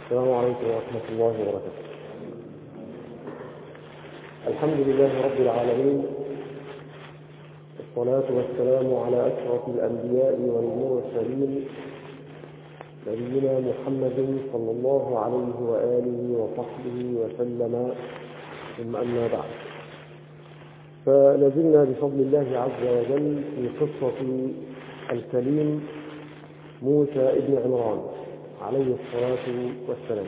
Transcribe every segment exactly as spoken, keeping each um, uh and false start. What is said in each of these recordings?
السلام عليكم ورحمة الله وبركاته. الحمد لله رب العالمين، والصلاة والسلام على أشرف الأنبياء والمرسلين نبينا محمد صلى الله عليه وآله وصحبه وسلم، ثم أما بعد، فلازلنا بفضل الله عز وجل في قصة الكليم موسى ابن عمران عليه الصلاة والسلام.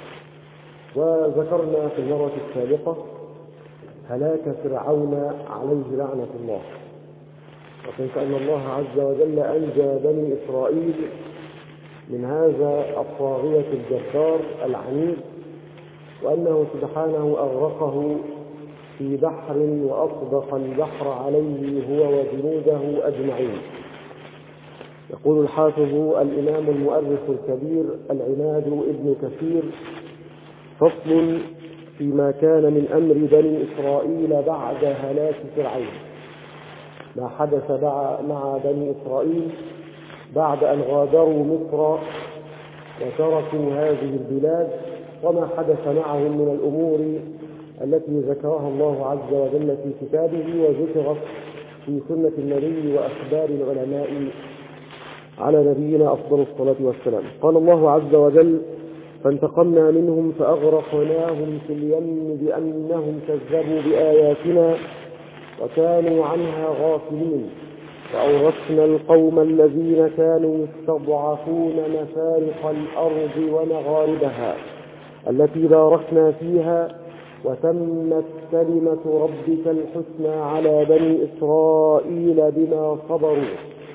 وذكرنا في المرة السابقة هلاك فرعون عليه لعنة الله، وكيف أن الله عز وجل أنجى بني إسرائيل من هذا الطاغية الجبار العنيد، وأنه سبحانه أغرقه في بحر وأطبق البحر عليه هو وجنوده أجمعين. يقول الحافظ الإمام المؤرخ الكبير العناد ابن كثير: فصل فيما كان من أمر بني إسرائيل بعد هلاك فرعون، ما حدث مع بني إسرائيل بعد أن غادروا مصر وتركوا هذه البلاد، وما حدث معهم من الأمور التي ذكرها الله عز وجل في كتابه وذكرت في سنة النبي وأخبار العلماء على نبينا أفضل الصلاة والسلام. قال الله عز وجل: فانتقمنا منهم فأغرقناهم في اليم بأنهم كذبوا بآياتنا وكانوا عنها غافلين، وأورثنا القوم الذين كانوا يستضعفون مشارق الأرض ومغاربها التي باركنا فيها، وتمت كلمة ربك الحسنى على بني إسرائيل بما صبروا،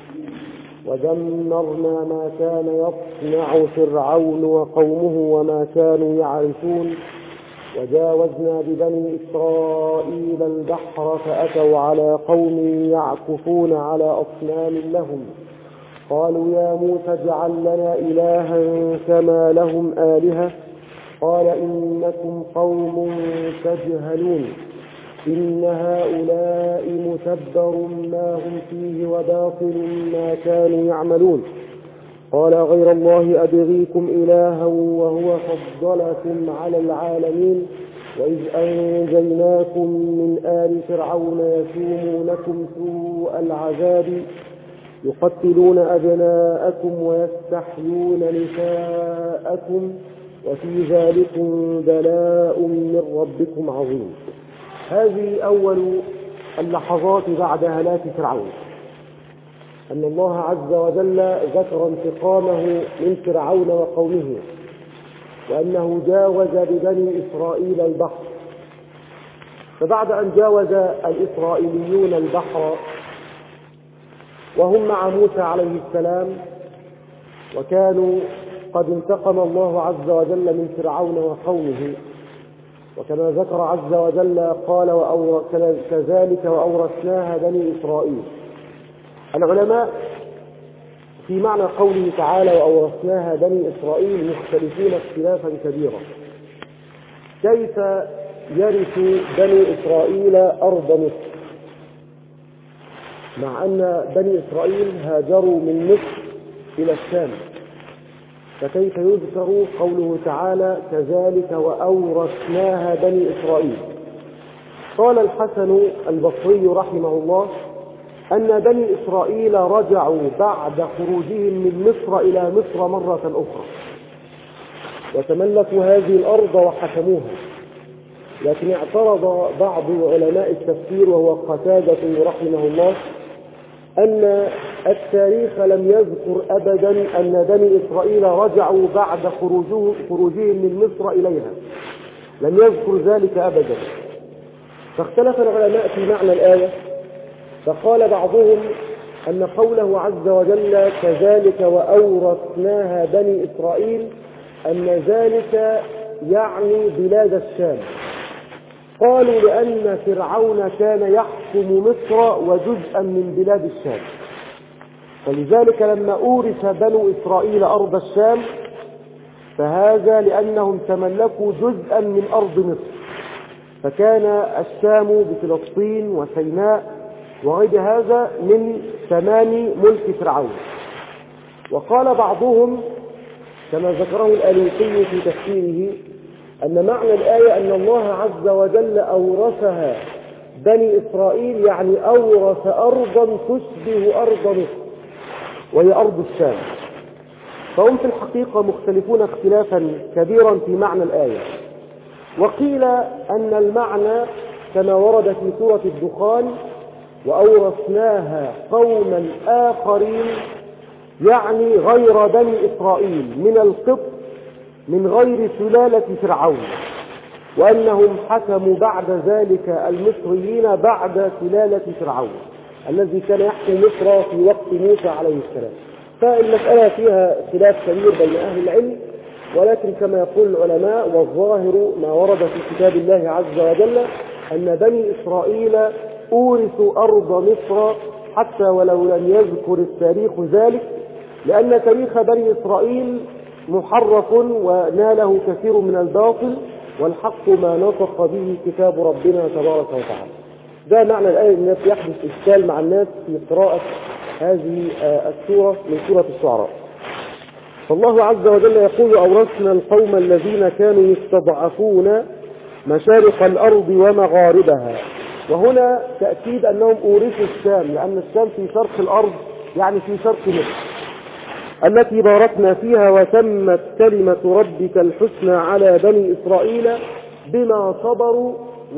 ودمرنا ما كان يصنع فرعون وقومه وما كانوا يعرفون، وجاوزنا ببني إسرائيل البحر فأتوا على قوم يعكفون على أصنام لهم، قالوا يا موسى اجعل لنا إلها كما لهم آلهة، قال إنكم قوم تجهلون، إن هؤلاء متبر ما هم فيه وباطل ما كانوا يعملون، قال غير الله أبغيكم إلها وهو فضلكم على العالمين، وإذ أنجيناكم من آل فرعون يسومونكم سوء العذاب يقتلون أبناءكم ويستحيون نساءكم وفي ذلكم بلاء من ربكم عظيم. هذه أول اللحظات بعد هلاك فرعون، أن الله عز وجل ذكر انتقامه من فرعون وقومه، وأنه جاوز ببني إسرائيل البحر. فبعد أن جاوز الإسرائيليون البحر وهم مع موسى عليه السلام، وكانوا قد انتقم الله عز وجل من فرعون وقومه، وكما ذكر عز وجل قال كذلك وأورثناها بني إسرائيل. العلماء في معنى قوله تعالى وأورثناها بني إسرائيل مختلفون اختلافا كبيرا. كيف يرث بني إسرائيل أرض مصر مع أن بني إسرائيل هاجروا من مصر إلى الشام؟ فكيف يذكر قوله تعالى كذلك وأورثناها بني إسرائيل؟ قال الحسن البصري رحمه الله أن بني إسرائيل رجعوا بعد خروجهم من مصر إلى مصر مرة أخرى وتملكوا هذه الأرض وحكموها، لكن اعترض بعض علماء التفسير وهو قتادة رحمه الله أن التاريخ لم يذكر أبدا أن بني إسرائيل رجعوا بعد خروجهم من مصر إليها، لم يذكر ذلك أبدا. فاختلف العلماء في معنى الآية، فقال بعضهم أن قوله عز وجل كذلك وأورثناها بني إسرائيل أن ذلك يعني بلاد الشام. قالوا لأن فرعون كان يحكم مصر وجزءا من بلاد الشام، فلذلك لما أورث بنو إسرائيل أرض الشام فهذا لأنهم تملكوا جزءا من أرض مصر، فكان الشام بفلسطين وسيناء وغير هذا من تمام ملك فرعون. وقال بعضهم كما ذكره الألوسي في تفسيره أن معنى الآية أن الله عز وجل أورثها بني إسرائيل، يعني أورث أرضا تشبه أرض مصر وهي أرض الشام. فهم في الحقيقة مختلفون اختلافا كبيرا في معنى الآية. وقيل أن المعنى كما ورد في سورة الدخان: وأورثناها قوما آخرين، يعني غير بني إسرائيل من القبط من غير سلالة فرعون، وأنهم حكموا بعد ذلك المصريين بعد سلالة فرعون الذي كان يحكم مصر في وقت موسى عليه السلام. فالمسألة فيها خلاف كبير بين أهل العلم، ولكن كما يقول العلماء والظاهر ما ورد في كتاب الله عز وجل أن بني إسرائيل أورثوا أرض مصر حتى ولو لم يذكر التاريخ ذلك، لأن تاريخ بني إسرائيل محرف وناله كثير من الباطل، والحق ما نطق به كتاب ربنا تبارك وتعالى. ده معنى الآية. الناس يحدث إشكال مع الناس في قراءة هذه السورة من سورة الشعراء. فالله عز وجل يقول: أورثنا القوم الذين كانوا يستضعفون مشارق الأرض ومغاربها. وهنا تأكيد أنهم أورثوا الشام، لأن الشام في شرق الأرض، يعني في شرق مصر التي باركنا فيها، وتمت كلمة ربك الحسنى على بني إسرائيل بما صبروا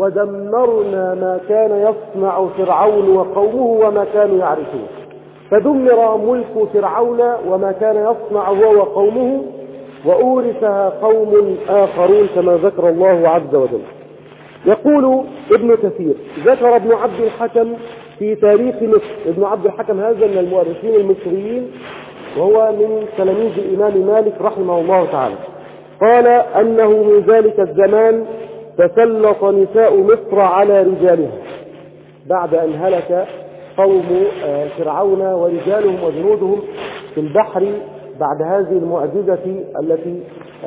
ودمرنا ما كان يصنع فرعون وقومه وما كانوا يعرفون. فدمر ملك فرعون وما كان يصنع هو وقومه، وأورثها قوم آخرون كما ذكر الله عز وجل. يقول ابن كثير: ذكر ابن عبد الحكم في تاريخ مصر. ابن عبد الحكم هذا من المؤرخين المصريين، وهو من تلاميذ الإمام مالك رحمه الله تعالى. قال أنه من ذلك الزمان تسلط نساء مصر على رجالها بعد أن هلك قوم فرعون ورجالهم وجنودهم في البحر بعد هذه المعجزة التي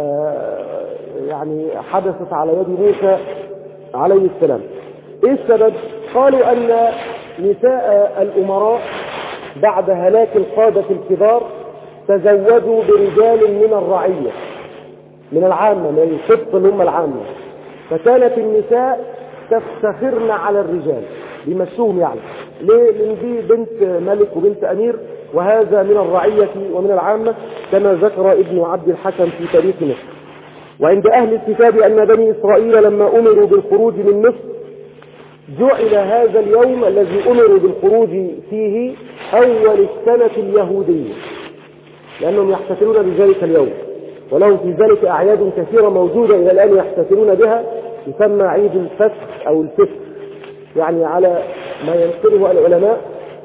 يعني حدثت على يد موسى عليه السلام. إيه السبب؟ قالوا أن نساء الأمراء بعد هلاك القادة الكبار تزوجوا برجال من الرعية، من العامة، من القبط اللي هم العامة، فكانت النساء تفتخرن على الرجال بيمشوهم. يعني ليه؟ لأن دي بنت ملك وبنت أمير، وهذا من الرعية ومن العامة، كما ذكر ابن عبد الحكم في تاريخ مصر. وعند أهل الكتاب أن بني إسرائيل لما أمروا بالخروج من مصر جعل هذا اليوم الذي أمروا بالخروج فيه أول السنة اليهودية، لأنهم يحتفلون بذلك اليوم، ولهم في ذلك أعياد كثيرة موجودة إلى الآن يحتفلون بها، يسمى عيد الفسخ أو الفسخ، يعني على ما ينقله العلماء،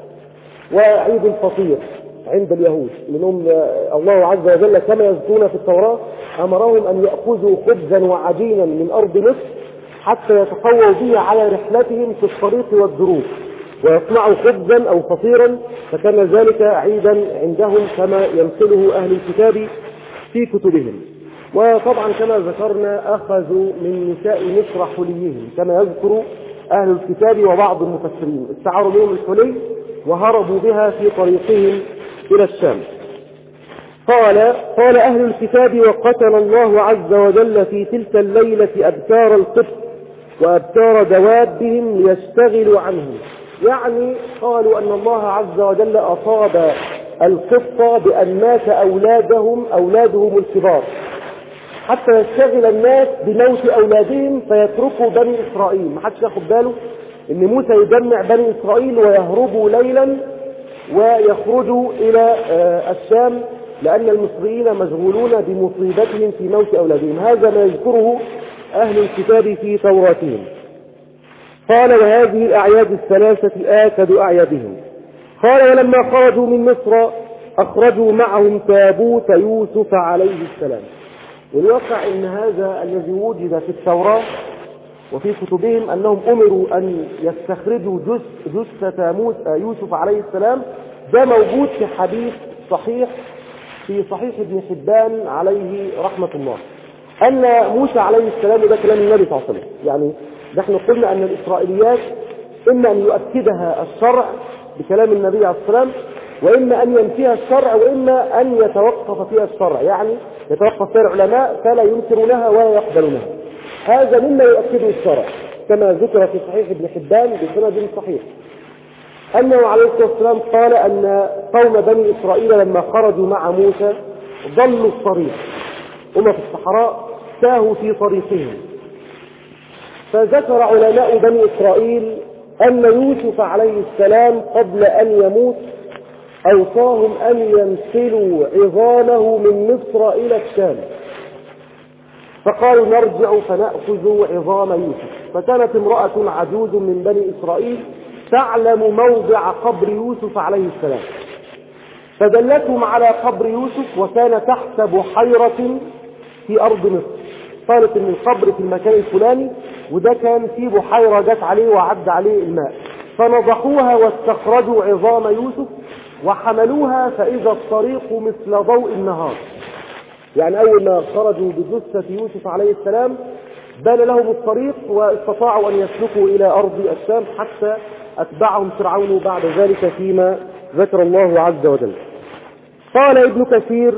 وعيد الفطير عند اليهود، لأنهم الله عز وجل كما يذكرون في التوراة أمرهم أن يأخذوا خبزا وعجينا من أرض مصر حتى يتقووا به على رحلتهم في الطريق والدروب، ويصنعوا خبزا أو فطيرا، فكان ذلك عيدا عندهم كما ينقله أهل الكتاب في كتبهم. وطبعا كما ذكرنا أخذوا من نساء مصر حليهم كما يذكر أهل الكتاب وبعض المفسرين، استعاروا منهم الحلي وهربوا بها في طريقهم إلى الشام. قال قال أهل الكتاب: وقتل الله عز وجل في تلك الليلة أبكار القبط وأبكار دوابهم ليشتغلوا عنهم. يعني قالوا أن الله عز وجل أصاب القبط بأن مات أولادهم أولادهم الكبار، حتى يشتغل الناس بموت أولادهم فيتركوا بني إسرائيل. ما حدش ياخد باله إن موسى يجمع بني إسرائيل ويهربوا ليلا ويخرجوا إلى الشام، لأن المصريين مشغولون بمصيبتهم في موت أولادهم. هذا ما يذكره أهل الكتاب في توراتهم. قال: وهذه الأعياد الثلاثة آكد أعيادهم. قال: ولما خرجوا من مصر أخرجوا معهم تابوت يوسف عليه السلام. والواقع أن هذا الذي وجد في التوراة وفي كتبهم أنهم أمروا أن يستخرجوا جثة يوسف عليه السلام. ده موجود في حديث صحيح في صحيح ابن حبان عليه رحمة الله، أن موسى عليه السلام، ده كلام النبي صلى الله عليه وسلم، يعني نحن قلنا أن الإسرائيليات إما أن يؤكدها الشرع بكلام النبي عليه السلام، وإما أن ينفيها الشرع وإما أن يتوقف فيها الشرع، يعني يتوقف فيها العلماء فلا ينكرونها ولا يقبلونها. هذا مما يؤكده الشرع كما ذكر في صحيح ابن حبان بسند صحيح أنه عليه الصلاة والسلام قال أن قوم بني إسرائيل لما خرجوا مع موسى ضلوا الطريق، هم في الصحراء تاهوا في طريقهم، فذكر علماء بني إسرائيل أن يوسف عليه السلام قبل أن يموت أوصاهم أن ينسلوا عظامه من مصر إلى الشام، فقالوا نرجع فنأخذ عظام يوسف. فكانت امرأة عجوز من بني إسرائيل تعلم موضع قبر يوسف عليه السلام، فدلتهم على قبر يوسف، وكان تحت بحيرة في أرض مصر. قالت إن القبر في المكان الفلاني، وده كان في بحيرة جت عليه وعد عليه الماء، فنضحوها واستخرجوا عظام يوسف وحملوها، فإذا الطريق مثل ضوء النهار. يعني أول ما خرجوا بجثة يوسف عليه السلام بان لهم الطريق واستطاعوا أن يسلكوا إلى أرض الشام، حتى أتبعهم فرعون بعد ذلك فيما ذكر الله عز وجل. قال ابن كثير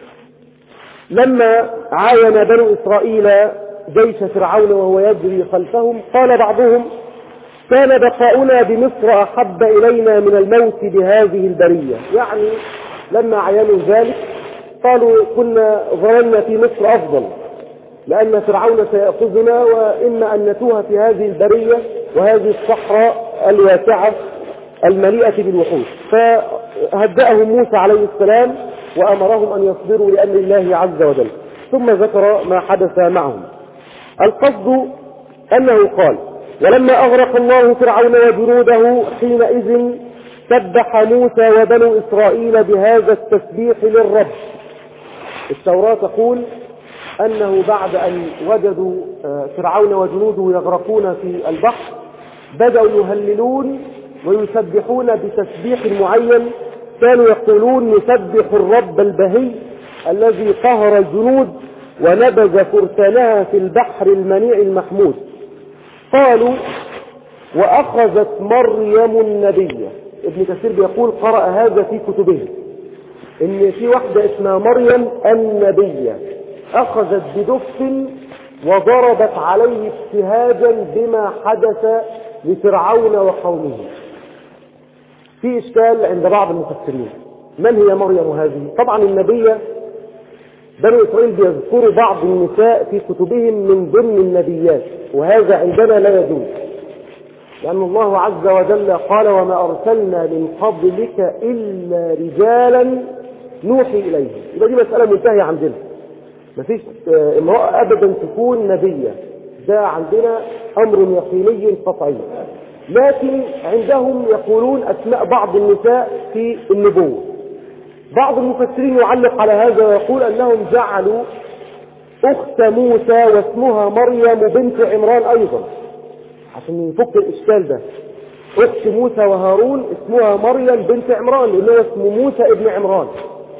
لما عاين بنو إسرائيل جيش فرعون وهو يجري خلفهم، قال بعضهم كان بقاؤنا بمصر أحب إلينا من الموت بهذه البرية. يعني لما عينوا ذلك قالوا كنا ظننا في مصر أفضل، لأن فرعون سيأخذنا، وإما أن نتوه في هذه البرية وهذه الصحراء الواسعة المليئة بالوحوش. فهدأهم موسى عليه السلام وأمرهم أن يصبروا لأمر الله عز وجل، ثم ذكر ما حدث معهم. القصد أنه قال ولما أغرق الله فرعون وجنوده حينئذ سبح موسى وبنو إسرائيل بهذا التسبيح للرب. التوراة تقول أنه بعد أن وجدوا فرعون وجنوده يغرقون في البحر بدأوا يهللون ويسبحون بتسبيح معين، كانوا يقولون نسبح الرب البهي الذي قهر الجنود ونبذ فرسانها في البحر المنيع المحمود. قالوا وأخذت مريم النبية. ابن كثير بيقول قرأ هذا في كتبه إن في واحدة اسمها مريم النبية أخذت بدف وضربت عليه ابتهاجا بما حدث لفرعون وقومه. في إشكال عند بعض المفسرين، من هي مريم هذه؟ طبعا النبية بني إسرائيل بيذكروا بعض النساء في كتبهم من ضمن النبيات، وهذا عندنا لا يجوز، لأن الله عز وجل قال وما أرسلنا من قبلك إلا رجالا نوحي إليهم. يبقى دي مسألة منتهية عندنا، مفيش امرأة أبدا تكون نبية، ده عندنا أمر يقيني قطعي. لكن عندهم يقولون أسماء بعض النساء في النبوة. بعض المفسرين يعلق على هذا ويقول أنهم جعلوا أخت موسى واسمها مريم بنت عمران أيضا عشان يفك الإشكال ده. أخت موسى وهارون اسمها مريم بنت عمران لأنه اسمه موسى ابن عمران،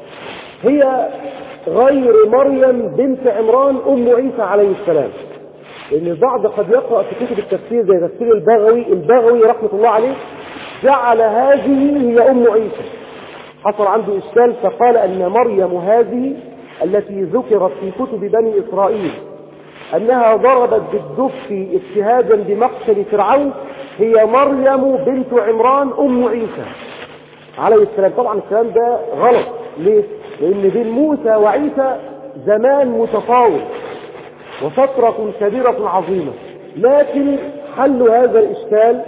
هي غير مريم بنت عمران أم عيسى عليه السلام. لأن البعض قد يقرأ في كتب التفسير زي تفسير البغوي البغوي رحمة الله عليه جعل هذه هي أم عيسى، حصل عنده إشكال فقال أن مريم هذه التي ذكرت في كتب بني إسرائيل أنها ضربت بالدف ابتهاجا بمقتل فرعون هي مريم بنت عمران أم عيسى عليه السلام. طبعا الكلام ده غلط. ليه؟ لأن بين موسى وعيسى زمان متفاوت وفترة كبيرة عظيمة، لكن حل هذا الإشكال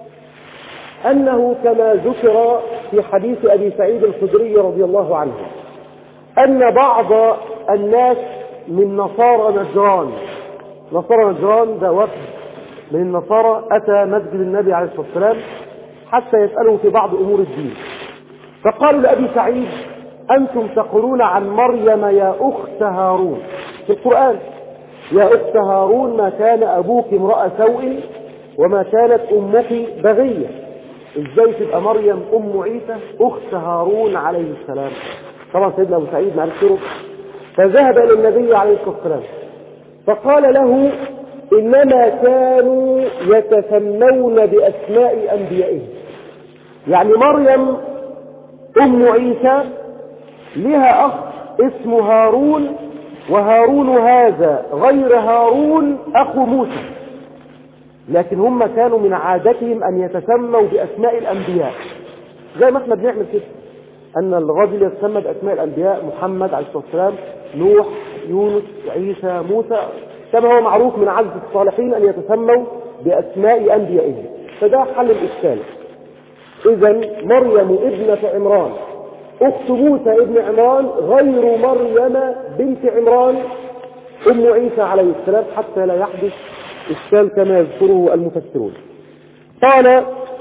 أنه كما ذكر في حديث أبي سعيد الخدري رضي الله عنه أن بعض الناس من نصارى نجران، نصارى نجران ده وفد من النصارى أتى مسجد النبي عليه الصلاة والسلام حتى يسأله في بعض أمور الدين، فقالوا لأبي سعيد أنتم تقولون عن مريم يا أخت هارون في القرآن، يا أخت هارون ما كان أبوك امرأة سوء وما كانت أمك بغية، إزاي تبقى مريم أم عيسى أخت هارون عليه السلام؟ طبعا سيدنا أبو سعيد ما عرفش يرد، فذهب إلى النبي عليه الصلاة والسلام فقال له إنما كانوا يتسمون بأسماء أنبيائهم، يعني مريم أم عيسى لها أخ اسمه هارون، وهارون هذا غير هارون أخو موسى، لكن هم كانوا من عادتهم أن يتسموا بأسماء الأنبياء زي ما احنا بنعمل كده، أن الرجل يتسمى بأسماء الأنبياء، محمد عليه الصلاة والسلام، نوح، يونس، عيسى، موسى، كما هو معروف من عادة الصالحين أن يتسموا بأسماء أنبيائهم. فده حل الإشكال. إذا مريم ابنة عمران أخت موسى ابن عمران غير مريم بنت عمران أم عيسى عليه السلام، حتى لا يحدث إشكال كما يذكره المفسرون. قال: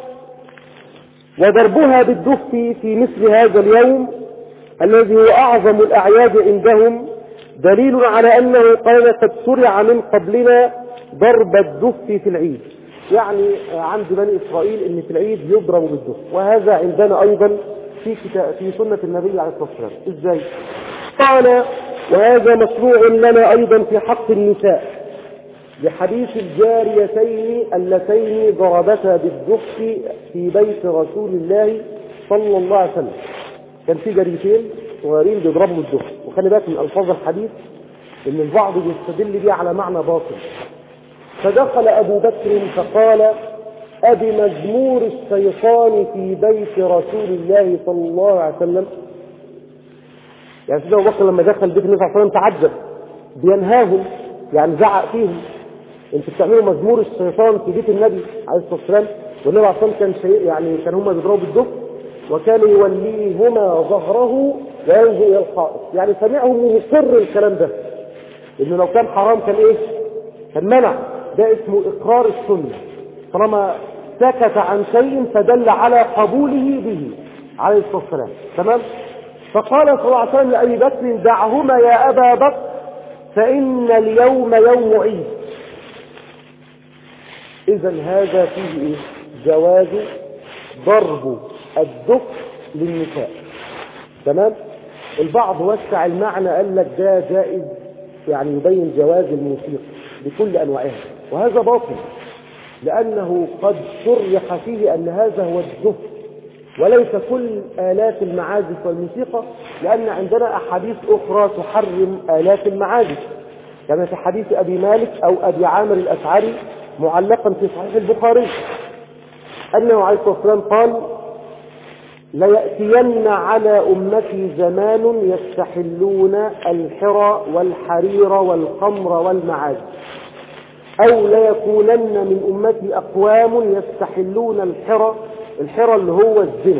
وضربها بالدف في مثل هذا اليوم الذي هو أعظم الأعياد عندهم دليل على أنه قال قد شرع من قبلنا ضرب الدف في العيد، يعني عند بني إسرائيل إن في العيد يضرب بالدف، وهذا عندنا أيضا في في سنة النبي عليه الصلاة والسلام. إزاي؟ قال: وهذا مشروع لنا أيضا في حق النساء بحديث الجاريتين اللتين ضربتا بالدف في بيت رسول الله صلى الله عليه وسلم. كان في جاريتين صغيرين بيضربوا بالدف، وخلي بالك من ألفاظ الحديث إن البعض بيستدل بيه على معنى باطل. فدخل أبو بكر فقال: أبي مزمور الشيطان في بيت رسول الله صلى الله عليه وسلم. يعني سيدنا أبو بكر لما دخل بيت النبي صلى الله عليه وسلم تعجب، بينهاهم، يعني زعق فيهم: انتوا بتعملوا مزمور الشيطان في بيت النبي عليه الصلاة والسلام. والنبي عليه الصلاة والسلام كان شيء، يعني كان هم بيضربوا بالدف وكان يوليهما ظهره وينظر إلى الحائط، يعني سمعهم ومقر الكلام ده، إنه لو كان حرام كان إيه؟ كان منع. ده اسمه إقرار السنة، طالما سكت عن شيء فدل على قبوله به عليه الصلاة والسلام. تمام؟ فقال صلى الله عليه وسلم لأبي بكر: دعهما يا أبا بكر فإن اليوم يوم عيد. إذا هذا فيه إيه؟ جواز ضرب الدف للنساء. تمام؟ البعض وسع المعنى، قال لك ده جائز، يعني يبين جواز الموسيقى بكل أنواعها، وهذا باطل، لأنه قد شرح فيه أن هذا هو الدف وليس كل آلات المعازف والموسيقى، لأن عندنا أحاديث أخرى تحرم آلات المعازف، كما في حديث أبي مالك أو أبي عامر الأشعري معلقا في صحيح البخاري أنه عليه الصلاة والسلام قال: ليأتين على أمتي زمان يستحلون الحرى والحرير والخمر والمعازف، أو ليكونن من أمتي أقوام يستحلون الحرى، الحرى اللي هو الزنا،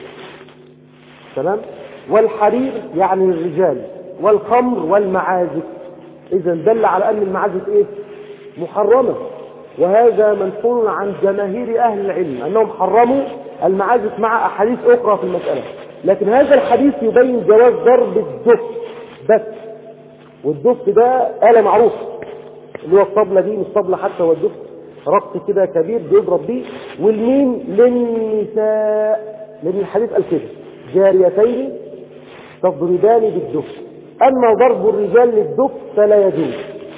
تمام، والحرير يعني الرجال، والخمر والمعازف. إذا دل على أن المعازف إيه؟ محرمة، وهذا منقول عن جماهير أهل العلم أنهم حرموا المعازف مع أحاديث أخرى في المسألة، لكن هذا الحديث يبين جواز ضرب الدف بس. والدف ده آلة معروف اللي هو الطبلة دي، مش طبلة حتى، هو الدف رقص كده كبير بيضرب بيه. والمين؟ للنساء، لأن الحديث قال كده: جاريتين تضربان بالدف. أما ضرب الرجال للدف فلا يجوز،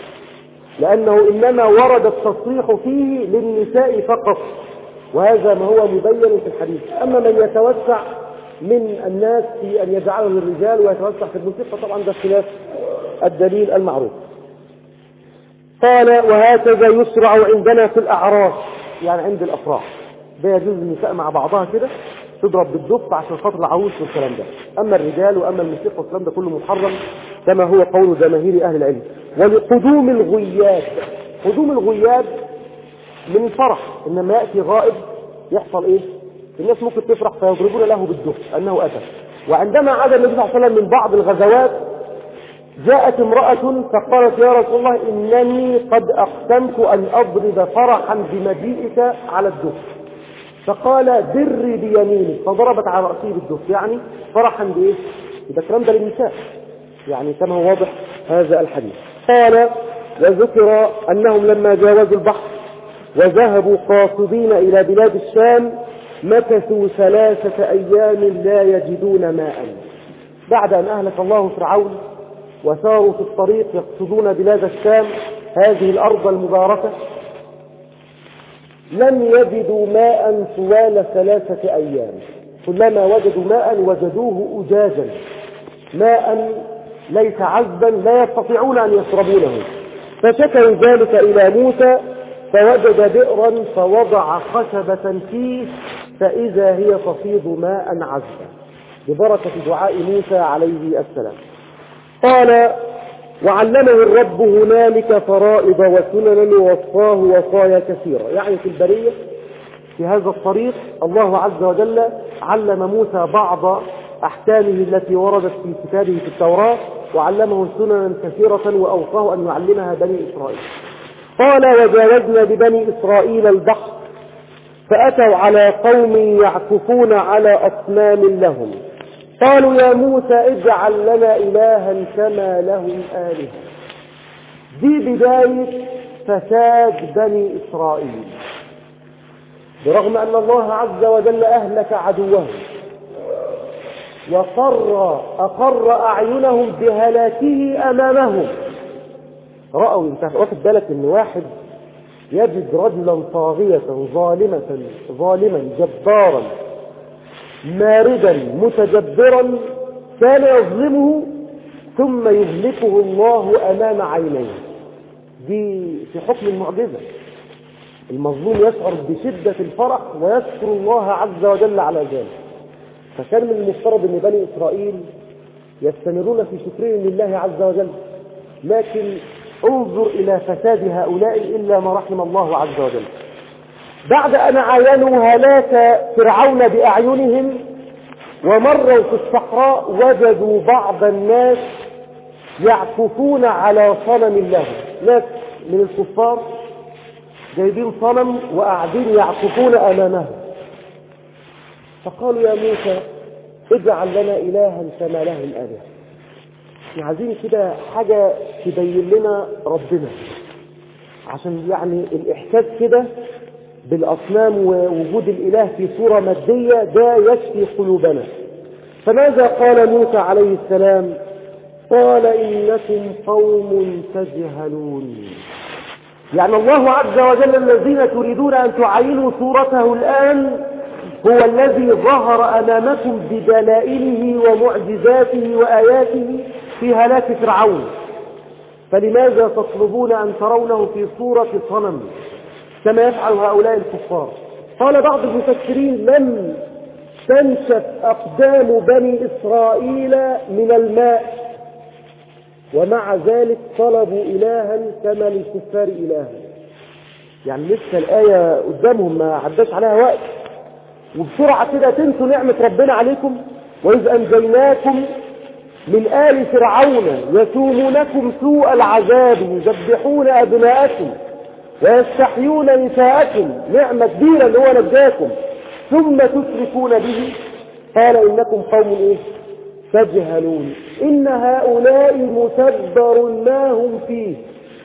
لأنه إنما ورد التصريح فيه للنساء فقط، وهذا ما هو مبين في الحديث. أما من يتوسع من الناس في أن يجعله للرجال ويتوسع في الموسيقى، طبعا ده خلاف الدليل المعروف. قال: وهكذا يشرع عندنا في الأعراس، يعني عند الأفراح، ده يجوز النساء مع بعضها كده تضرب بالدف عشان خاطر العروس والكلام ده. أما الرجال وأما الموسيقى والكلام ده كله محرم كما هو قول جماهير أهل العلم. ولقدوم الغياب، قدوم الغياب من الفرح، إنما يأتي غائب يحصل إيه؟ الناس ممكن تفرح فيضربون له بالدف أنه أتى. وعندما عاد النبي صلى الله عليه وسلم من بعض الغزوات جاءت امرأة فقالت: يا رسول الله إنني قد أقسمت أن أضرب فرحا بمجيئك على الدف. فقال: دري بيمينك، فضربت على رأسه بالدف، يعني فرحا بإيه؟ إذا الكلام ده للنساء، يعني كما هو واضح هذا الحديث. قال: وذكر أنهم لما جاوزوا البحر وذهبوا قاصدين إلى بلاد الشام مكثوا ثلاثة أيام لا يجدون ماء. بعد أن أهلك الله فرعون وساروا في الطريق يقصدون بلاد الشام، هذه الأرض المباركة، لم يجدوا ماء طوال ثلاثة أيام. كلما وجدوا ماء وجدوه أجاجا، ماء ليس عذبا لا يستطيعون أن يشربونه، فشكوا ذلك إلى موسى فوجد بئرا فوضع خشبة فيه فإذا هي تفيض ماء عذبا ببركة دعاء موسى عليه السلام. قال: وعلمه الرب هنالك فرائض وسننا ووصاه وصايا كثيرة. يعني في البرية في هذا الطريق الله عز وجل علم موسى بعض أحكامه التي وردت في كتابه في التوراة، وعلمه سننا كثيرة وأوصاه أن يعلمها بني إسرائيل. قال: وجاوزنا ببني إسرائيل البحر فأتوا على قوم يعكفون على أصنام لهم، قالوا: يا موسى اجعل لنا إلها كما لهم آلهة. دي بداية فساد بني إسرائيل، برغم أن الله عز وجل أهلك عدوهم وقر أقر أعينهم بهلاكه أمامهم. رأوا، انت واخد بالك ان واحد يجد رجلا طاغية ظالمة ظالما جبارا ماردا متجبرا كان يظلمه ثم يهلكه الله أمام عينيه. دي في حكم المعجزة. المظلوم يشعر بشدة الفرح ويشكر الله عز وجل على ذلك. فكان من المفترض ان بني إسرائيل يستمرون في شكرهم لله عز وجل، لكن انظر إلى فساد هؤلاء إلا ما رحم الله عز وجل. بعد أن عاينوا هلاك فرعون بأعينهم ومروا في الصحراء وجدوا بعض الناس يعكفون على صنم لهم. ناس من الكفار جايبين صنم وقاعدين يعكفون أمامه، فقالوا: يا موسى اجعل لنا إلها كما لهم آلهة. عايزين كده حاجة تبين لنا ربنا، عشان يعني الإحساس كده بالأصنام ووجود الإله في صورة مادية ده يشفي قلوبنا. فماذا قال موسى عليه السلام؟ قال: إنكم قوم تجهلون. يعني الله عز وجل الذين تريدون أن تعينوا صورته الآن هو الذي ظهر أمامكم بدلائله ومعجزاته وآياته في هلاك فرعون، فلماذا تطلبون أن ترونه في صورة صنم كما يفعل هؤلاء الكفار؟ قال بعض المفسرين: لم تنشف أقدام بني إسرائيل من الماء ومع ذلك طلبوا إلها كما للكفار إلها. يعني لسه الآية قدامهم ما عداش عليها وقت، وبسرعة كده تنسوا نعمة ربنا عليكم. وإذ أنجيناكم من آل فرعون يسومونكم سوء العذاب يذبحون أبناءكم ويستحيون نساءكم، نعمة كبيرة اللي هو نجاكم، ثم تشركون به. قال: إنكم قوم إيه؟ تجهلون. إن هؤلاء متبر ما هم فيه،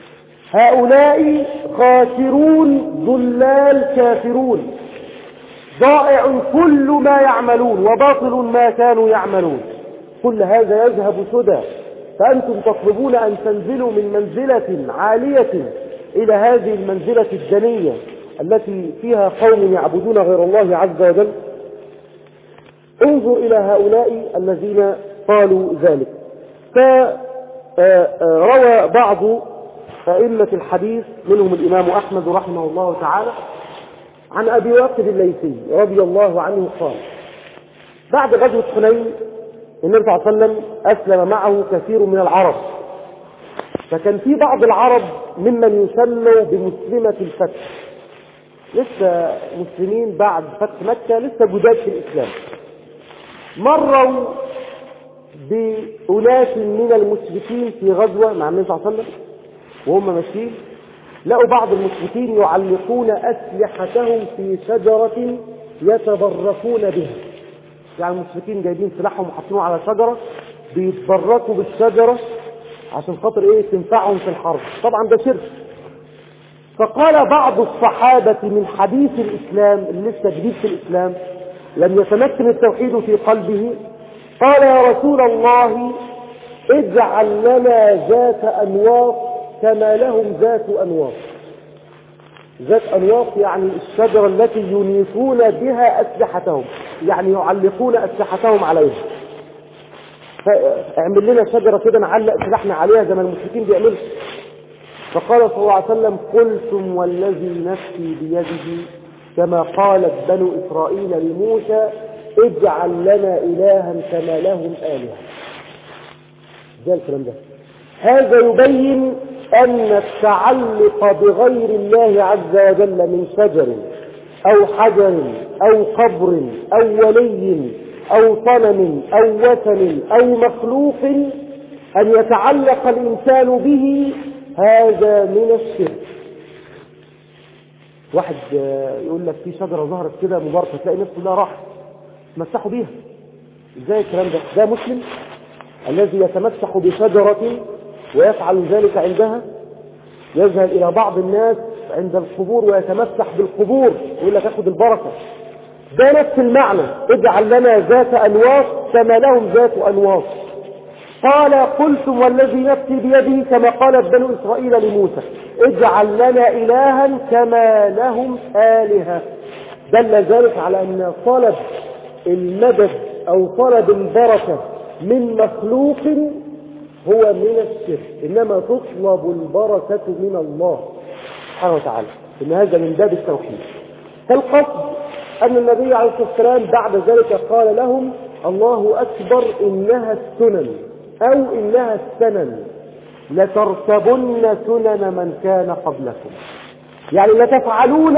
هؤلاء خاسرون ضلال كافرون، ضائع كل ما يعملون وباطل ما كانوا يعملون. كل هذا يذهب سدى، فأنتم تطلبون أن تنزلوا من منزلة عالية إلى هذه المنزلة الدنية التي فيها قوم يعبدون غير الله عز وجل. انظر إلى هؤلاء الذين قالوا ذلك. فروى بعض أئمة الحديث منهم الإمام أحمد رحمه الله تعالى عن أبي واقد الليثي رضي الله عنه قال: بعد غزوة حنين النبي صلى الله عليه وسلم أسلم معه كثير من العرب، فكان في بعض العرب ممن يسموا بمسلمة الفتح، لسه مسلمين بعد فتح مكة، لسه جداد في الإسلام. مروا بأناس من المشركين في غزوة مع النبي صلى الله عليه وسلم، وهم ماشيين لقوا بعض المشركين يعلقون أسلحتهم في شجرة يتبركون بها. يعني المشركين جايبين سلاحهم وحاطينه على شجرة بيتبركوا بالشجرة عشان خاطر ايه؟ تنفعهم في الحرب. طبعا ده شرك. فقال بعض الصحابة من حديث الإسلام اللي لسه جديد في الإسلام لم يتمكن التوحيد في قلبه، قال: يا رسول الله اجعل لنا ذات أنواط كما لهم ذات أنواط. ذات أنواط يعني الشجرة التي ينيفون بها أسلحتهم، يعني يعلقون أسلحتهم عليها. فاعمل لنا شجرة كده نعلق سلاحنا عليها زي ما المشركين بيعملوا. فقال صلى الله عليه وسلم قلتم والذي نفسي بيده كما قالت بنو إسرائيل لموسى اجعل لنا إلها كما لهم آلهة. زي الكلام ده. هذا يبين أن التعلق بغير الله عز وجل من شجر أو حجر أو قبر أو ولي أو صنم أو وثن أو مخلوق أن يتعلق الإنسان به هذا من الشرك. واحد يقول لك في شجرة ظهرت كده مباركة تلاقي نفسه كلها راح تمسحوا بيها. ازاي الكلام ده؟ ده مسلم الذي يتمسح بشجرة ويفعل ذلك عندها، يذهب إلى بعض الناس عند القبور ويتمسح بالقبور يقول لك اخذ البركة. ده نفس المعنى، اجعل لنا ذات أنواط كما لهم ذات أنواط. قال قلتم والذي نفسي بيده كما قالت بنو إسرائيل لموسى اجعل لنا إلها كما لهم آلهة. دل ذلك على أن طلب المدد أو طلب البركة من مخلوق هو من الشرك، إنما تطلب البركة من الله سبحانه وتعالى، إن هذا من باب التوحيد. فالقصد أن النبي عليه الصلاة والسلام بعد ذلك قال لهم الله أكبر إنها السنن أو إنها السنن لتركبن سنن من كان قبلكم، يعني لتفعلون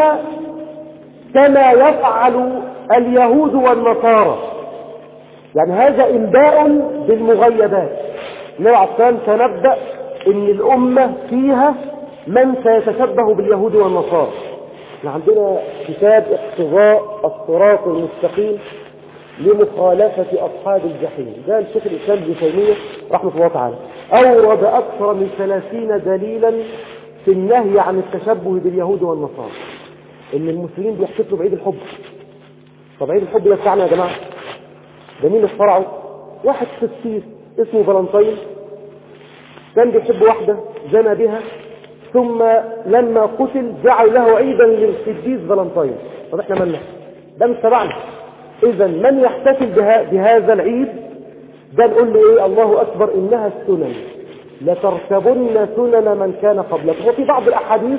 كما يفعل اليهود والنصارى. يعني هذا إنباء بالمغيبات. النبي عليه الصلاة والسلام تنبأ إن الأمة فيها من سيتشبه باليهود والنصارى. احنا عندنا كتاب اقتضاء الصراط المستقيم لمخالفة أصحاب الجحيم، ده الشيخ الإسلام ابن تيمية رحمة الله تعالى أورد أكثر من ثلاثين دليلا في النهي عن التشبه باليهود والنصارى، إن المسلمين بيحتفلوا بعيد الحب. طب عيد الحب ده بتاعنا يا جماعة، ده مين اخترعه؟ واحد قسيس اسمه فالنتين كان بيحب واحدة زنى بها، ثم لما قتل جعل له عيدا للقديس فالنتين. طب احنا مالنا؟ ده مش تبعنا. اذا من يحتفل بها بهذا العيد ده نقول له ايه؟ الله اكبر انها السنن لتركبن سنن من كان قبلكم. وفي بعض الاحاديث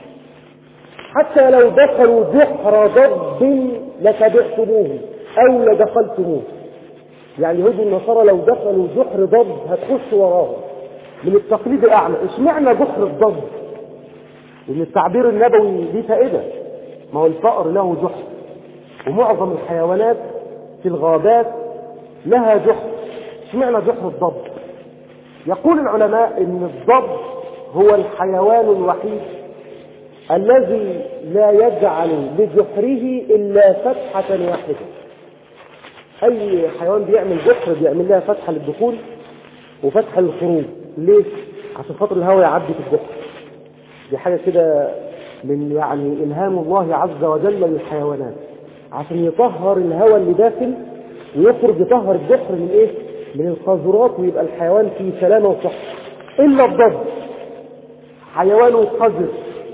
حتى لو دخلوا جحر ضب لتبعتموه او لدخلتموه. يعني اليهود والنصارى لو دخلوا جحر ضب هتخش وراهم من التقليد الاعمى. اشمعنى جحر الضب؟ لان التعبير النبوي ليه فائده، ما هو الفأر له جحر، ومعظم الحيوانات في الغابات لها جحر. اشمعنى جحر الضب؟ يقول العلماء ان الضب هو الحيوان الوحيد الذي لا يجعل لجحره الا فتحة واحدة. اي حيوان بيعمل جحر بيعمل لها فتحة للدخول وفتحة للخروج. ليه؟ عشان خاطر الهواء يعدي في الجحر. دي حاجة كده من يعني إلهام الله عز وجل للحيوانات، عشان يطهر الهواء اللي داخل ويخرج يطهر الجحر من ايه؟ من القاذورات، ويبقى الحيوان في سلامة وصحة. إلا الضب حيوان قذر،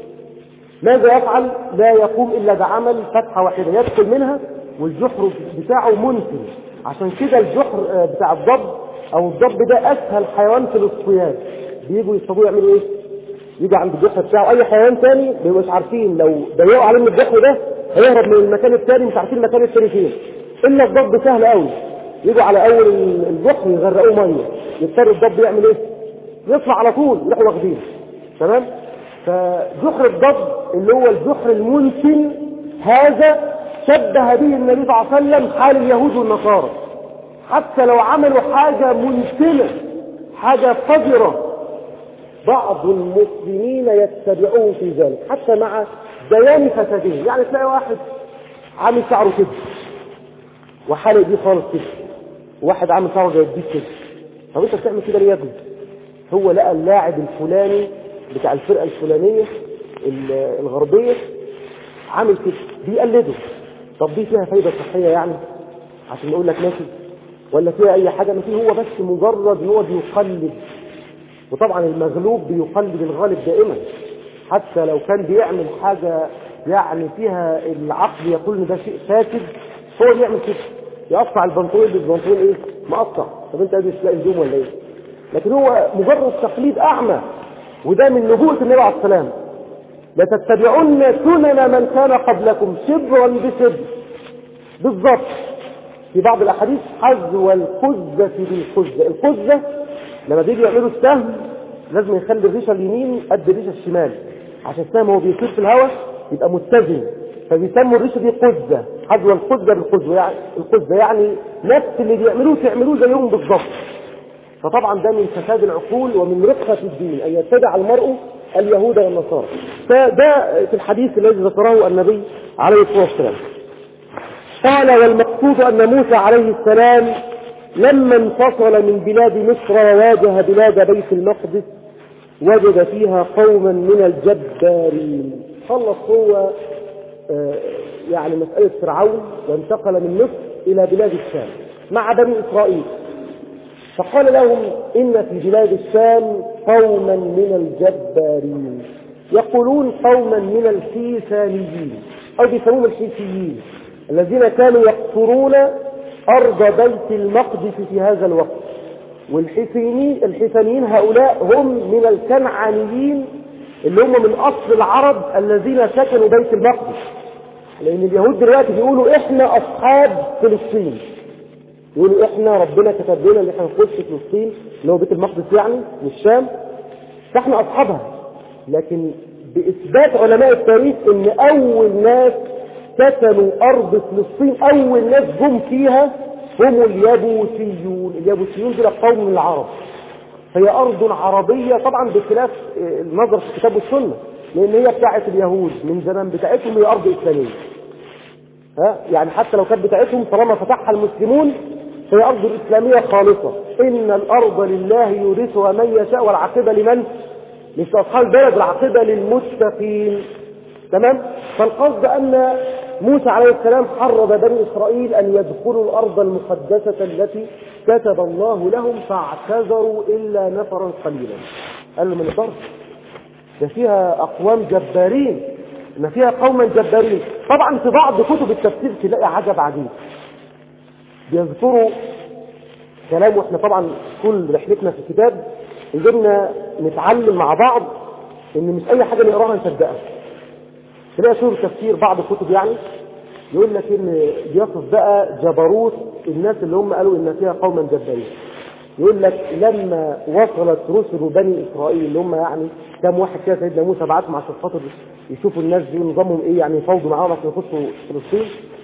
ماذا يفعل؟ لا يقوم إلا بعمل فتحة واحدة يدخل منها والجحر بتاعه منتن. عشان كده الجحر بتاع الضب أو الضب ده أسهل حيوان في الاصطياد. بيجوا يصطادوه يعملوا إيه؟ يجي عند الجحر بتاعه. أي حيوان تاني مش عارفين، لو ضيقوا عليهم الجحر ده هيهرب من المكان التاني، مش عارفين المكان التاني فين. إلا الضب سهل قوي، يجوا على أول الجحر يغرقوه مية، يضطر الضب يعمل إيه؟ يطلع على طول يروحوا واخدينه. تمام؟ فجحر الضب اللي هو الجحر المنتن هذا شبه به النبي صلى الله عليه وسلم حال اليهود والنصارى. حتى لو عملوا حاجة منتنة حاجة قذرة بعض المسلمين يتبعوه في ذلك حتى مع بيان فساده. يعني تلاقي واحد عامل شعره كده وحالق دي خالص كده، واحد عامل شعره زي الديك كده. طب انت بتعمل كده ليه يا ابني؟ هو لقى اللاعب الفلاني بتاع الفرقة الفلانية الغربية عامل كده بيقلده. طب دي فيها فايدة صحية يعني عشان نقول لك ماشي، ولا فيها اي حاجة؟ ما فيه، هو بس مجرد ان هو بيقلد. وطبعا المغلوب بيقلد الغالب دائما. حتى لو كان بيعمل حاجة يعني فيها العقل يقول ان ده شيء فاسد، هو بيعمل كده، يقطع البنطلون بالبنطلون ايه مقطع. طب انت قادر تلاقي هدوم ولا ايه؟ لكن هو مجرد تقليد اعمى، وده من نبوءة النبي عليه السلام. لتتبعن سنن من كان قبلكم شبرا بشبر، بالضبط. في بعض الاحاديث حذو القزة بالقزة. القزة لما بيجي يعملوا السهم لازم يخلي الريشه اليمين قد الريشه الشمال، عشان السهم هو بيطير في الهواء يبقى متزن، فبيسموا الريشه دي قزة. حذو القزة بالقزة يعني القزة يعني نفس اللي بيعملوه تعملوه زيهم بالضبط. فطبعا ده من فساد العقول ومن رقة الدين أن يتبع المرء اليهود والنصارى. فده في الحديث الذي ذكره النبي عليه الصلاة والسلام. قال: والمقصود أن موسى عليه السلام لما انفصل من بلاد مصر وواجه بلاد بيت المقدس وجد فيها قوما من الجبارين. خلص هو يعني مسألة فرعون وانتقل من مصر إلى بلاد الشام مع بني إسرائيل، فقال لهم: إن في بلاد الشام قوما من الجبارين، يقولون قوما من الحيثانيين أو بيسموهم الحيثيين، الذين كانوا يقصرون أرض بيت المقدس في هذا الوقت. والحيثانيين الحيثانيين هؤلاء هم من الكنعانيين اللي هم من أصل العرب الذين سكنوا بيت المقدس، لأن اليهود دلوقتي بيقولوا إحنا أصحاب فلسطين، يقولوا إحنا ربنا كتب لنا اللي إحنا نخش فلسطين اللي هو بيت المقدس يعني والشام، فإحنا أصحابها. لكن بإثبات علماء التاريخ إن أول ناس سكنوا أرض فلسطين، أول ناس جم فيها هم اليابوسيون. اليابوسيون دول قوم من العرب، هي أرض عربية طبعا بخلاف النظر في الكتاب والسنة، لأن هي بتاعت اليهود من زمان، بتاعتهم هي أرض إسلامية. ها يعني حتى لو كانت بتاعتهم طالما فتحها المسلمون هي أرض إسلامية خالصة. إن الأرض لله يورثها من يشاء والعاقبة لمن؟ مش أصحاب البلد، العاقبة للمتقين. تمام؟ فالقصد أن موسى عليه السلام حرض بني إسرائيل أن يدخلوا الأرض المقدسة التي كتب الله لهم، فاعتذروا إلا نفرا قليلا. قال له: من الأرض ده فيها أقوام جبارين، إن فيها قوما جبارين. طبعا في بعض كتب التفسير تلاقي عجب عجيب، بيذكروا كلام، واحنا طبعا كل رحلتنا في الكتاب يجبنا نتعلم مع بعض ان مش اي حاجة نقراها نصدقها. تلاقي شوف تفسير بعض الكتب يعني يقول لك ان بيصف بقى جبروت الناس اللي هم قالوا ان فيها قوما جبارين. يقول لك لما وصلت رسل بني اسرائيل اللي هم يعني كم واحد كده سيدنا موسى بعتهم عشان خاطر يشوفوا الناس دي نظامهم ايه، يعني يفاوضوا معاهم عشان يخشوا فلسطين،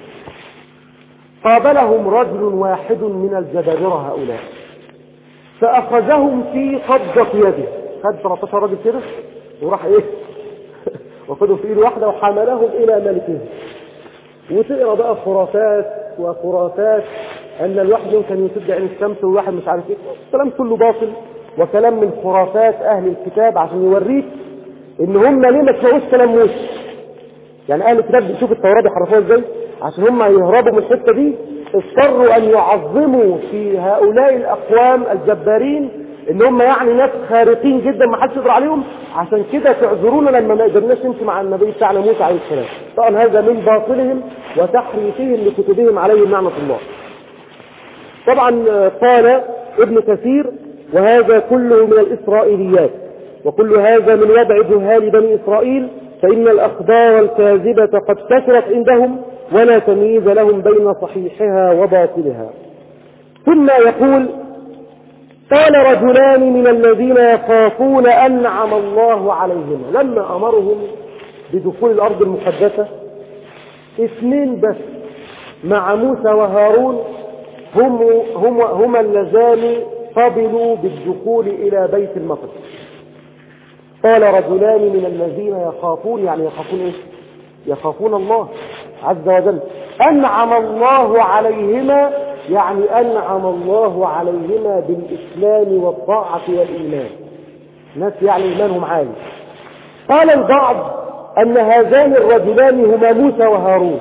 قابلهم رجل واحد من الجبابرة هؤلاء فأخذهم في قبضة يده. خد ثلاثة عشر راجل كده وراح ايه وخدوا في ايد واحدة وحملهم الى ملكهم. وتقرا بقى خرافات وخرافات ان الواحد كان يسد عين الشمس والواحد مش عارف ايه، الكلام كله باطل وكلام من خرافات اهل الكتاب عشان يوريك ان هم ليه ما سمعوش كلام موسى. يعني اهل الكتاب بيشوف التوراة بيحرفوها ازاي عشان هم يهربوا من الحته دي، اضطروا ان يعظموا في هؤلاء الاقوام الجبارين ان هم يعني ناس خارقين جدا ما حدش يقدر عليهم، عشان كده تعذرونا لما ما قدرناش نمشي مع النبي بتاعنا موسى عليه السلام. طبعا هذا من باطلهم وتحريفهم لكتبهم عليهم لعنة الله. طبعا قال ابن كثير: وهذا كله من الإسرائيليات، وكل هذا من وضع جهال بني إسرائيل، فإن الأخبار الكاذبة قد كثرت عندهم ولا تمييز لهم بين صحيحها وباطلها. ثم يقول: قال رجلان من الذين يخافون أنعم الله عليهم، لما أمرهم بدخول الأرض المقدسة اثنين بس مع موسى وهارون هم هم هما اللذان قبلوا بالدخول إلى بيت المقدس. قال رجلان من الذين يخافون، يعني يخافون ايش؟ يخافون الله عز وجل. أنعم الله عليهما يعني أنعم الله عليهما بالإسلام والطاعة والإيمان، ناس يعني إيمانهم عالي. قال البعض أن هذان الرجلان هما موسى وهارون،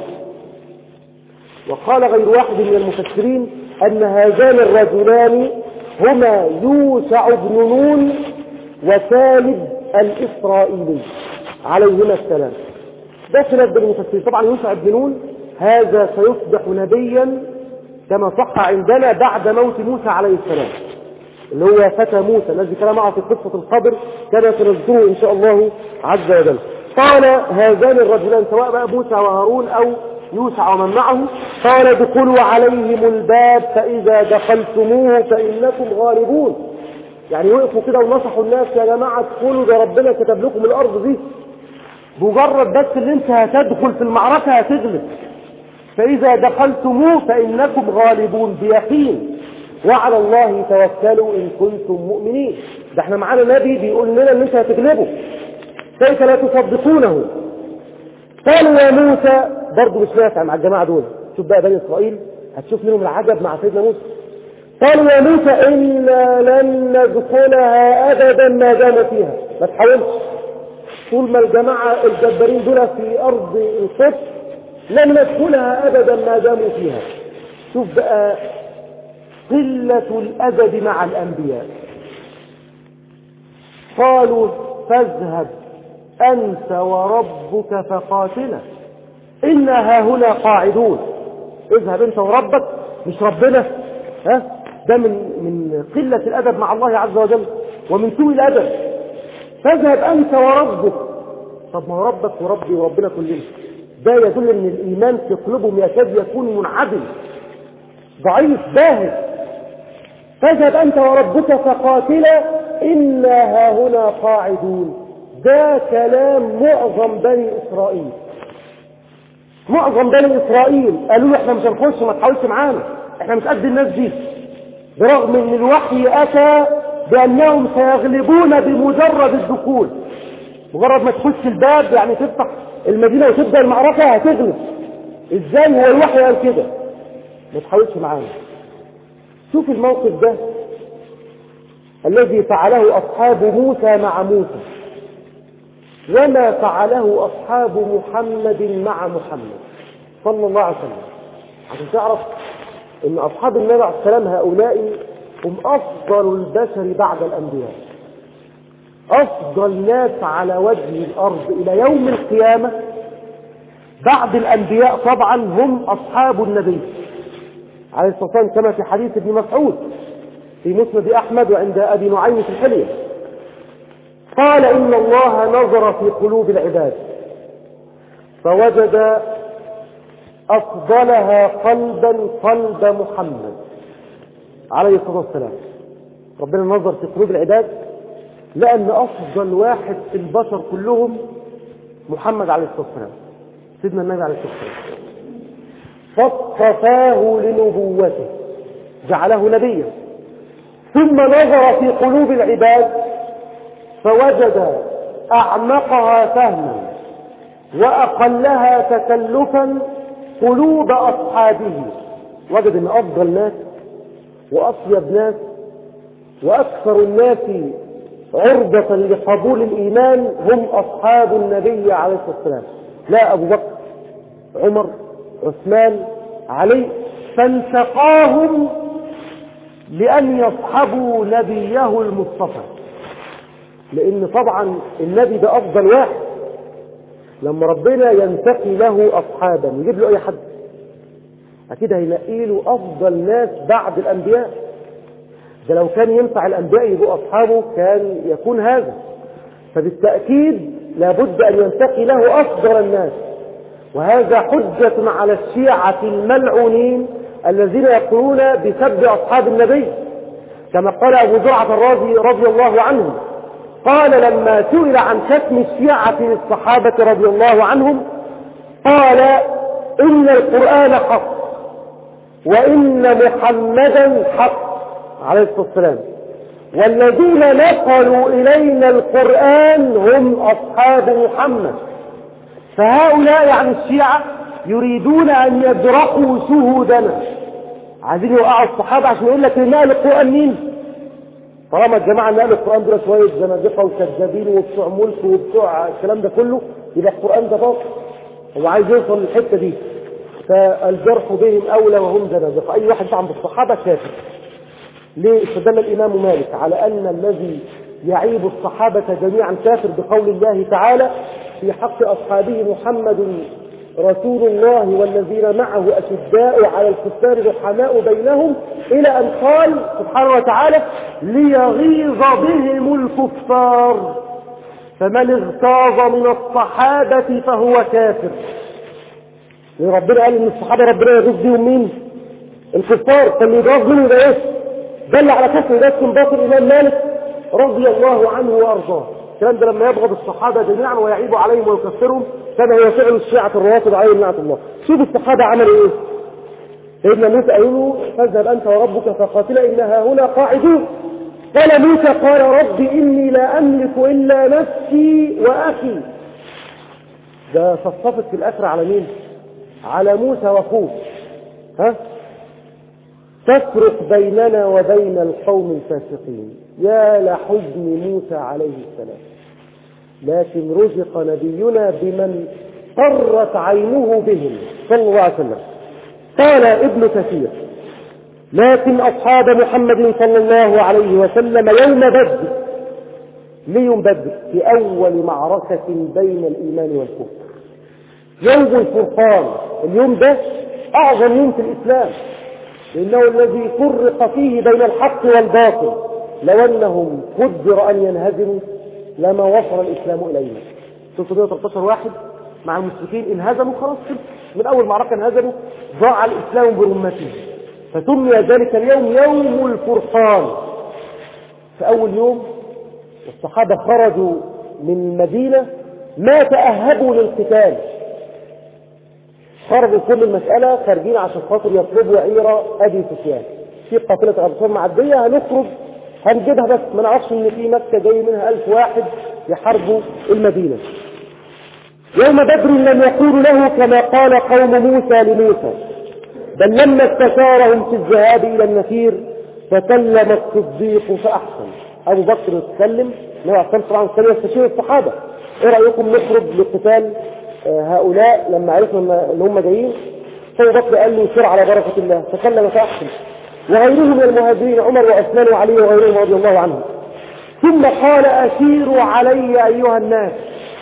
وقال غير واحد من المفسرين أن هذان الرجلان هما يوشع بن نون وكالب الإسرائيلي. عليهما السلام. ده خلاف بين المفسرين. طبعا يوشع بن نون هذا سيصبح نبيا كما صح عندنا بعد موت موسى عليه السلام، اللي هو فتى موسى الذي كان معه في قصة الخضر كما سنذكره إن شاء الله عز وجل. قال هذان الرجلان سواء بقى موسى وهارون أو يوشع ومن معه، قال ادخلوا عليهم الباب فإذا دخلتموه فإنكم غالبون. يعني وقفوا كده ونصحوا الناس يا جماعة ادخلوا، ده ربنا كتب لكم الأرض دي، مجرد بس اللي انت هتدخل في المعركة هتغلب، فإذا دخلتموه فإنكم غالبون بيقين وعلى الله توكلوا إن كنتم مؤمنين. ده احنا معانا نبي بيقول لنا ان انت هتغلبوا، كيف لا تصدقونه؟ قالوا يا موسى، برضه مش نافع مع الجماعة دول. شوف بقى بني إسرائيل هتشوف منهم العجب مع سيدنا موسى. قالوا يا موسى إنا لن ندخلها أبدا ما داموا فيها، ما تحاولش، طول ما الجماعة الجبارين دول في أرض القدس لن ندخلها أبدا ما داموا فيها. شوف بقى قلة الأدب مع الأنبياء. قالوا فاذهب أنت وربك فقاتلا إنا هاهنا قاعدون. اذهب أنت وربك، مش ربنا. ها ده من من قلة الأدب مع الله عز وجل ومن سوء الأدب. فاذهب أنت وربك. طب ما هو ربك وربي وربنا كلنا. ده يدل أن الإيمان في قلوبهم يكاد يكون منعدم ضعيف باهت. فاذهب أنت وربك فقاتلا إنا هاهنا قاعدون. ده كلام معظم بني إسرائيل. معظم بني إسرائيل قالوا له احنا مش هنخش، ما تحاولش معانا، احنا مش قد الناس دي، برغم ان الوحي أتى بأنهم سيغلبون بمجرد الدخول. مجرد ما تخش الباب يعني تفتح المدينة وتبدأ المعركة هتغلب. ازاي هو الوحي قال كده؟ ما تحاولش معانا. شوف الموقف ده الذي فعله أصحاب موسى مع موسى، وما فعله أصحاب محمد مع محمد صلى الله عليه وسلم. عشان تعرف ان أصحاب النبي عليه السلام هؤلاء هم أفضل البشر بعد الأنبياء، أفضل ناس على وجه الأرض إلى يوم القيامة بعد الأنبياء. طبعا هم أصحاب النبي عليه الصلاة والسلام كما في حديث ابن مسعود في مسند أحمد وعند أبي نعيم في الحلية. قال إن الله نظر في قلوب العباد فوجد أفضلها قلبا قلب محمد عليه الصلاة والسلام. ربنا نظر في قلوب العباد لأن أفضل واحد في البشر كلهم محمد عليه الصلاة والسلام، سيدنا النبي عليه الصلاة والسلام، فاصطفاه لنبوته جعله نبيا. ثم نظر في قلوب العباد فوجد أعمقها فهما وأقلها تكلفا قلوب أصحابه. وجد أن أفضل ناس وأطيب ناس وأكثر الناس عرضة لقبول الإيمان هم أصحاب النبي عليه الصلاة والسلام، لا أبو بكر عمر عثمان علي، فانتقاهم لأن يصحبوا نبيه المصطفى. لأن طبعا النبي ده أفضل واحد، لما ربنا ينتقي له أصحابا يجيب له أي حد أكيد هينقي له أفضل ناس بعد الأنبياء. ده لو كان ينفع الأنبياء يبقوا أصحابه كان يكون هذا، فبالتأكيد لابد أن ينتقي له أفضل الناس. وهذا حجة على الشيعة الملعونين الذين يقولون بسب أصحاب النبي، كما قال أبو زرعة الرازي رضي الله عنه، قال لما سئل عن شتم الشيعة للصحابة رضي الله عنهم قال إن القرآن حق وإن محمدا حق عليه الصلاة والسلام، والذين نقلوا إلينا القرآن هم أصحاب محمد. فهؤلاء يعني الشيعة يريدون أن يجرحوا شهودنا، عايزين يوقعوا الصحابة عشان يقول لك نقل القرآن مين؟ طالما الجماعة نقل القرآن دول شوية زنادقة وكذابين وبتوع ملك وبتوع الكلام ده كله، يبقى القرآن ده باطل. هو عايز يوصل للحتة دي، فالجرح بهم أولى وهم زنادقة. أي واحد طعن بالصحابة كافر. ليه؟ استدل الإمام مالك على أن الذي يعيب الصحابة جميعا كافر بقول الله تعالى وفي حق أصحابه محمد رسول الله والذين معه أشداء على الكفار رحماء بينهم، إلى أن قال سبحانه وتعالى ليغيظ بهم الكفار، فمن اغتاظ من الصحابة فهو كافر. ربنا قال إن الصحابة ربنا يغيظ بهم مين؟ الكفار. فاللي يغيظ منه ده إيه؟ دل على كفر ده استنباط الإمام مالك رضي الله عنه وأرضاه. الكلام ده لما يبغض الصحابة جميعا ويعيب عليهم ويكفرهم كما هو فعل الشيعة الروافض عليهم لعنة الله. شوف الصحابة عملوا ايه؟ سيدنا موسى قالوا له فاذهب انت وربك فقاتلا انها هنا قاعدون. قال موسى قال رب اني لا املك الا نفسي واخي. ده صفصفت في الاخر على مين؟ على موسى واخوه. ها؟ تفرق بيننا وبين القوم الفاسقين. يا لحزن موسى عليه السلام، لكن رزق نبينا بمن قرت عينه بهم صلى الله عليه وسلم. قال ابن كثير لكن أصحاب محمد صلى الله عليه وسلم يوم بدر، ليوم بدر في أول معركة بين الإيمان والكفر، يوم الفرقان. اليوم ده أعظم يوم في الإسلام، لأنه الذي فرق فيه بين الحق والباطل. لو أنهم قدر أن ينهزموا لما وصل الإسلام إلينا. ثلاثمائة وثلاثة عشر واحد مع المشركين انهزموا، خلاص من أول معركة انهزموا، ضاع الإسلام برمته، فسمي ذلك اليوم يوم الفرقان. في أول يوم الصحابة خرجوا من المدينة ما تأهبوا للقتال، خرجوا كل المسألة خارجين عشان خاطر يطلبوا عير أبي سفيان. في قافلة أبي سفيان معدية، هنخرج هنجيبها، بس ما نعرفش ان في مكة جاي منها ألف واحد يحاربوا المدينة. يوم بدر لم يقولوا له كما قال قوم موسى لموسى، بل لما استشارهم في الذهاب إلى النفير فكلم الصديق فأحسن. أبو بكر يتكلم، نوع السلام طبعا كان يستشير الصحابة، إيه رأيكم نخرج لقتال هؤلاء؟ لما عرفنا ان هم جايين أبو بكر قال له سر على بركة الله، فكلم فأحسن. وغيرهم من المهاجرين عمر وعثمان وعلي وغيرهم رضي الله عنهم. ثم قال أشيروا علي أيها الناس.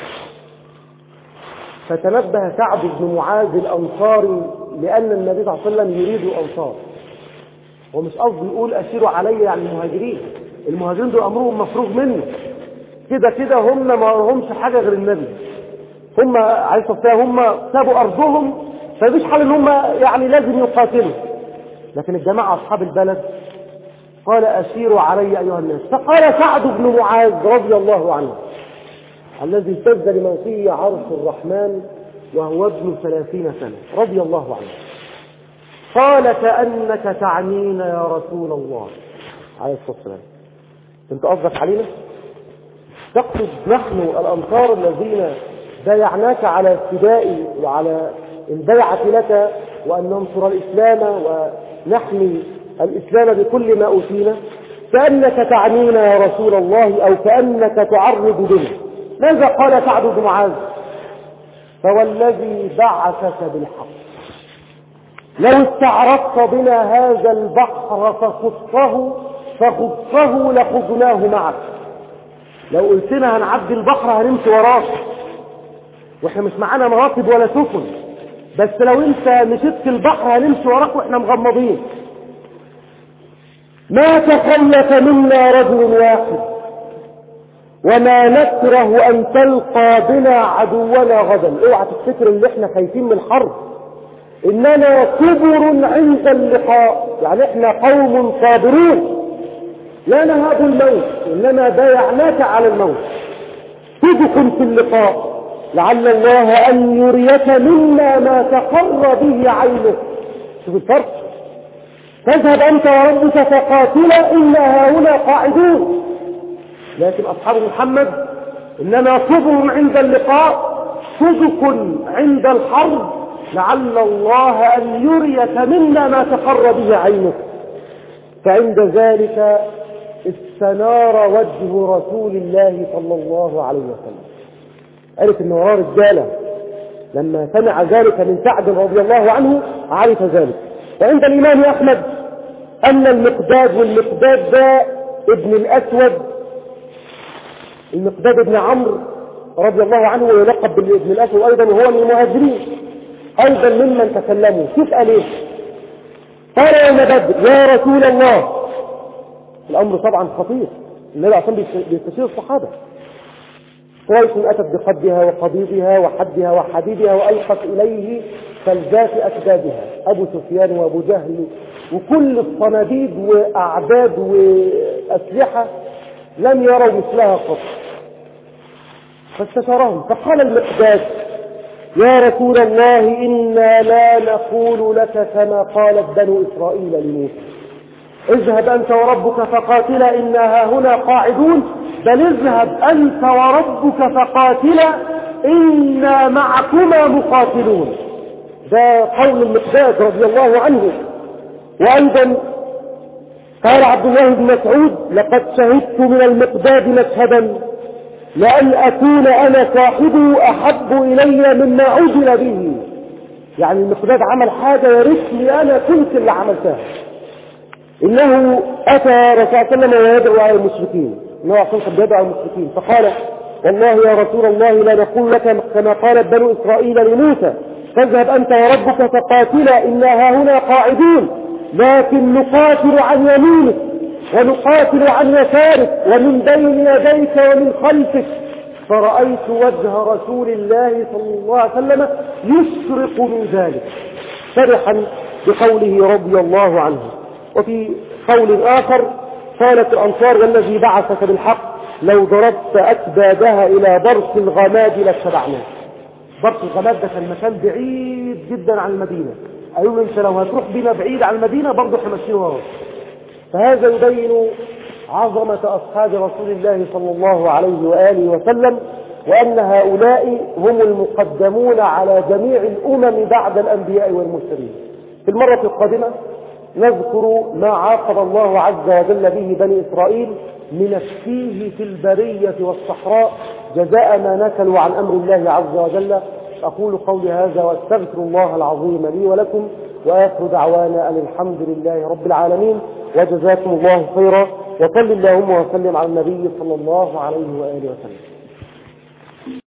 فتنبه سعد بن معاذ الأنصاري لأن النبي صلى الله عليه وسلم يريد الأنصار، ومش قصده يقول أشيروا علي يعني المهاجرين. المهاجرين دول أمرهم مفروغ منه، كده كده هم ما همش حاجة غير النبي، هم عليه الصلاة والسلام هم سابوا أرضهم، فمفيش حال إن هم يعني لازم يقاتلوا. لكن الجماعة أصحاب البلد قال أشيروا علي أيها الناس. فقال سعد بن معاذ رضي الله عنه الذي اهتز لمن فيه عرش الرحمن وهو ابن ثلاثين سنة رضي الله عنه، قال كأنك تعنينا يا رسول الله عليه الصلاة والسلام. انت قصدك علينا؟ تقصد نحن الأنصار الذين بايعناك على ابتدائي وعلى البيعة لك وأن ننصر الإسلام ونحمي الإسلام بكل ما أوتينا؟ كأنك تعنينا يا رسول الله أو كأنك تعرض بنا. ماذا قال سعد بن معاذ؟ فوالذي بعثك بالحق لو استعرضت بنا هذا البحر فخصه فخصه لخذناه معك. لو قلتنا هنعدي البحر هنمشي وراك، واحنا مش معانا مراكب ولا سفن، بس لو انت مشيت في البحر هنمشي وراك واحنا مغمضين. ما تخلف منا رجل واحد وما نكره ان تلقى بنا عدونا غدا. اوعى تفتكر ان احنا خايفين من الحرب، اننا صبر عند اللقاء، يعني احنا قوم صابرون لا نهاب الموت، انما بايعناك على الموت. صدق في اللقاء لعل الله ان يريك منا ما تقر به عينك. شوف الفرق. تذهب انت وربك فقاتلا انا هؤلاء قاعدون. لكن اصحاب محمد انما صبر عند اللقاء، صدق عند الحرب لعل الله ان يريك منا ما تقر به عينك. فعند ذلك استنار وجه رسول الله صلى الله عليه وسلم. عرف ان وراه رجاله، لما سمع ذلك من سعد رضي الله عنه عرف ذلك. وعند الامام احمد ان المقداد، والمقداد ده ابن الاسود، المقداد ابن عمرو رضي الله عنه ويلقب بابن الأسود أيضا وهو من المهاجرين أيضا ممن تكلموا. شوف قال إيه؟ قال يوم بدر يا رسول الله. الأمر طبعا خطير، النبي عشان بيستشير الصحابة. قريش أتت بقدها وقضيبها وحدها وحديدها وألقت إليه فلذات أكدادها، أبو سفيان وأبو جهل وكل الصناديد وأعداد وأسلحة لم يروا مثلها قط. فاستشارهم فقال المقداد يا رسول الله إنا لا نقول لك كما قالت بنو إسرائيل لموسى اذهب أنت وربك فقاتلا إنا هنا قاعدون، بل اذهب أنت وربك فقاتلا إنا معكما مقاتلون. ده قول المقداد رضي الله عنه. وأيضا قال عبد الله بن مسعود لقد شهدت من المقداد مشهدا لأن أكون أنا صاحبه أحب إلي مما عُدل به. يعني المقداد عمل حاجة يا ريتني أنا كنت اللي عملتها. إنه أتى رسول الله صلى الله عليه وسلم ويدعو على المشركين، إنه عشان كان يدعو على المشركين، فقال والله يا رسول الله لا نقول لك كما قالت بنو إسرائيل لموسى فاذهب أنت وربك فقاتلا إنا هنا قاعدون، لكن نقاتل عن يمينك ونقاتل عن يسارك ومن بين يديك ومن خلفك. فرأيت وجه رسول الله صلى الله عليه وسلم يشرق من ذلك فرحا بقوله رضي الله عنه. وفي قول آخر قالت الأنصار والذي بعثك بالحق لو ضربت أكبادها إلى برس الغماد لاتبعناه. برس الغماد ده كان مكان بعيد جدا عن المدينة، قالوا انت لو هتروح بنا بعيد عن المدينة برضه حمشيه وراك. فهذا يبين عظمة أصحاب رسول الله صلى الله عليه وآله وسلم، وأن هؤلاء هم المقدمون على جميع الأمم بعد الأنبياء والمرسلين. في المرة القادمة نذكر ما عاقب الله عز وجل به بني إسرائيل من التيه في البرية والصحراء جزاء ما نكلوا عن أمر الله عز وجل. أقول قولي هذا وأستغفر الله العظيم لي ولكم، وآخر دعوانا أن الحمد لله رب العالمين، وجزاكم الله خيرا، وصل اللهم وسلم على النبي صلى الله عليه وآله وسلم.